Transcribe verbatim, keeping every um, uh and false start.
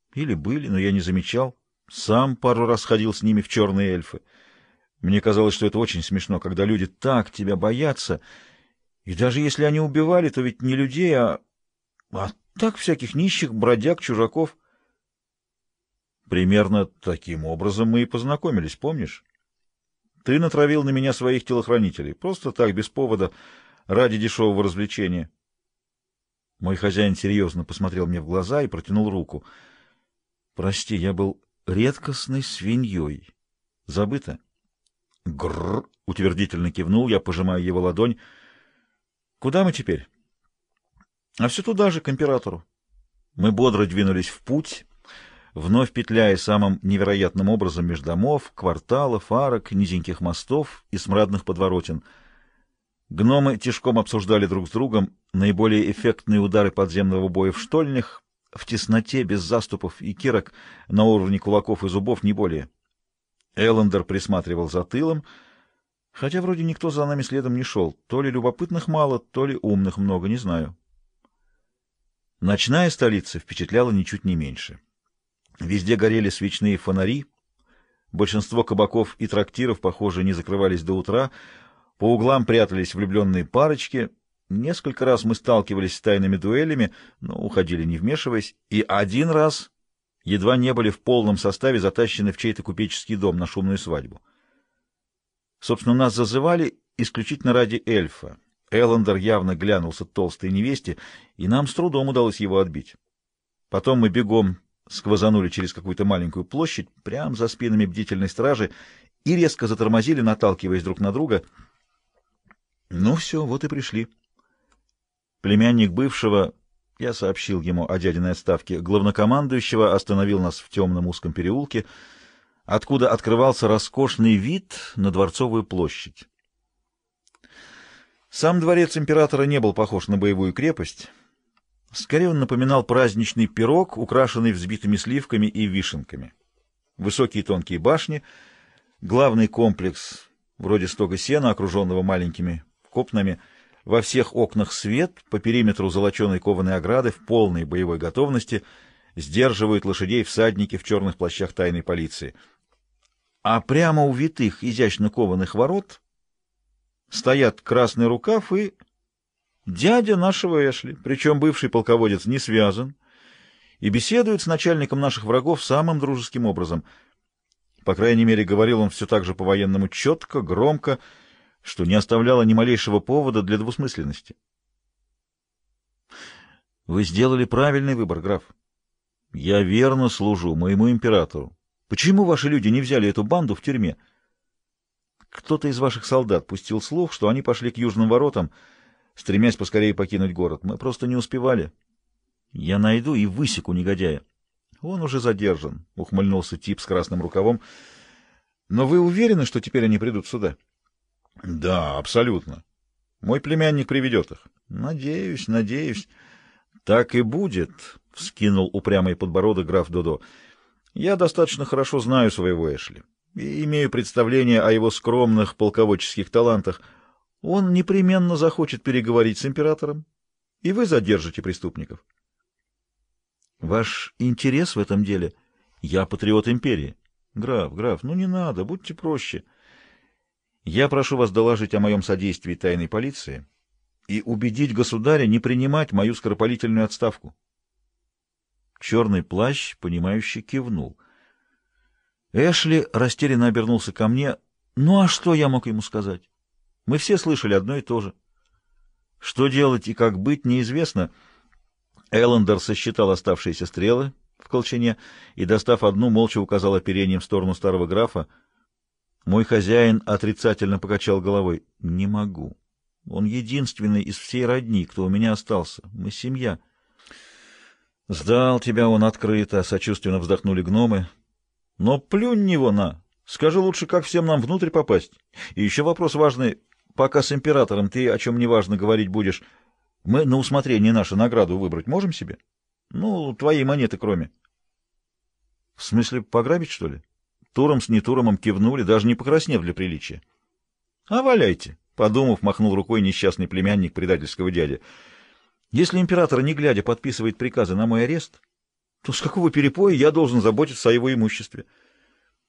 Или были, но я не замечал. Сам пару раз ходил с ними в черные эльфы. Мне казалось, что это очень смешно, когда люди так тебя боятся. И даже если они убивали, то ведь не людей, а, а так всяких нищих, бродяг, чужаков. Примерно таким образом мы и познакомились, помнишь? Ты натравил на меня своих телохранителей. Просто так, без повода, ради дешевого развлечения. Мой хозяин серьезно посмотрел мне в глаза и протянул руку. Прости, я был редкостной свиньей. Забыто? Грррр! Утвердительно кивнул я, пожимая его ладонь. Куда мы теперь? А все туда же, к императору. Мы бодро двинулись в путь, вновь петляя самым невероятным образом между домов, кварталов, арок, низеньких мостов и смрадных подворотен. Гномы тишком обсуждали друг с другом наиболее эффектные удары подземного боя в штольнях, в тесноте, без заступов и кирок, на уровне кулаков и зубов, не более. Эллендер присматривал за тылом, хотя вроде никто за нами следом не шел. То ли любопытных мало, то ли умных много, не знаю. Ночная столица впечатляла ничуть не меньше. Везде горели свечные фонари, большинство кабаков и трактиров, похоже, не закрывались до утра, по углам прятались влюбленные парочки. Несколько раз мы сталкивались с тайными дуэлями, но уходили не вмешиваясь, и один раз едва не были в полном составе затащены в чей-то купеческий дом на шумную свадьбу. Собственно, нас зазывали исключительно ради эльфа. Эллендер явно глянулся толстой невесте, и нам с трудом удалось его отбить. Потом мы бегом сквозанули через какую-то маленькую площадь, прямо за спинами бдительной стражи, и резко затормозили, наталкиваясь друг на друга. Ну все, вот и пришли. Племянник бывшего, я сообщил ему о дядиной отставке, главнокомандующего остановил нас в темном узком переулке, откуда открывался роскошный вид на Дворцовую площадь. Сам дворец императора не был похож на боевую крепость. Скорее он напоминал праздничный пирог, украшенный взбитыми сливками и вишенками. Высокие тонкие башни, главный комплекс, вроде стога сена, окруженного маленькими копнами, во всех окнах свет, по периметру золоченой кованой ограды в полной боевой готовности сдерживают лошадей всадники в черных плащах тайной полиции. А прямо у витых, изящно кованых ворот стоят Красный Рукав и дядя нашего Эшли, причем бывший полководец не связан, и беседует с начальником наших врагов самым дружеским образом. По крайней мере, говорил он все так же по-военному четко, громко, что не оставляло ни малейшего повода для двусмысленности. Вы сделали правильный выбор, граф. Я верно служу моему императору. Почему ваши люди не взяли эту банду в тюрьме? Кто-то из ваших солдат пустил слух, что они пошли к южным воротам, стремясь поскорее покинуть город. Мы просто не успевали. Я найду и высеку негодяя. Он уже задержан, — ухмыльнулся тип с красным рукавом. Но вы уверены, что теперь они придут сюда? Да, абсолютно. Мой племянник приведет их. Надеюсь, надеюсь. Так и будет, — вскинул упрямый подбородок граф Додо. Я достаточно хорошо знаю своего Эшли и имею представление о его скромных полководческих талантах. Он непременно захочет переговорить с императором, и вы задержите преступников. Ваш интерес в этом деле? Я патриот империи. Граф, граф, ну не надо, будьте проще. Я прошу вас доложить о моем содействии тайной полиции и убедить государя не принимать мою скоропалительную отставку. Черный плащ, понимающе кивнул. Эшли растерянно обернулся ко мне. Ну а что я мог ему сказать? Мы все слышали одно и то же. Что делать и как быть, неизвестно. Эллендер сосчитал оставшиеся стрелы в колчане и, достав одну, молча указал оперением в сторону старого графа. Мой хозяин отрицательно покачал головой. Не могу. Он единственный из всей родни, кто у меня остался. Мы семья. Сдал тебя он открыто, сочувственно вздохнули гномы. Но плюнь него на. Скажи лучше, как всем нам внутрь попасть. И еще вопрос важный. Пока с императором ты о чем не важно говорить будешь, мы на усмотрение нашу награду выбрать можем себе? Ну, твои монеты кроме. В смысле, пограбить, что ли? Туром с нетуромом кивнули, даже не покраснев для приличия. А валяйте, подумав, махнул рукой несчастный племянник предательского дяди. Если император, не глядя, подписывает приказы на мой арест, То с какого перепоя я должен заботиться о его имуществе?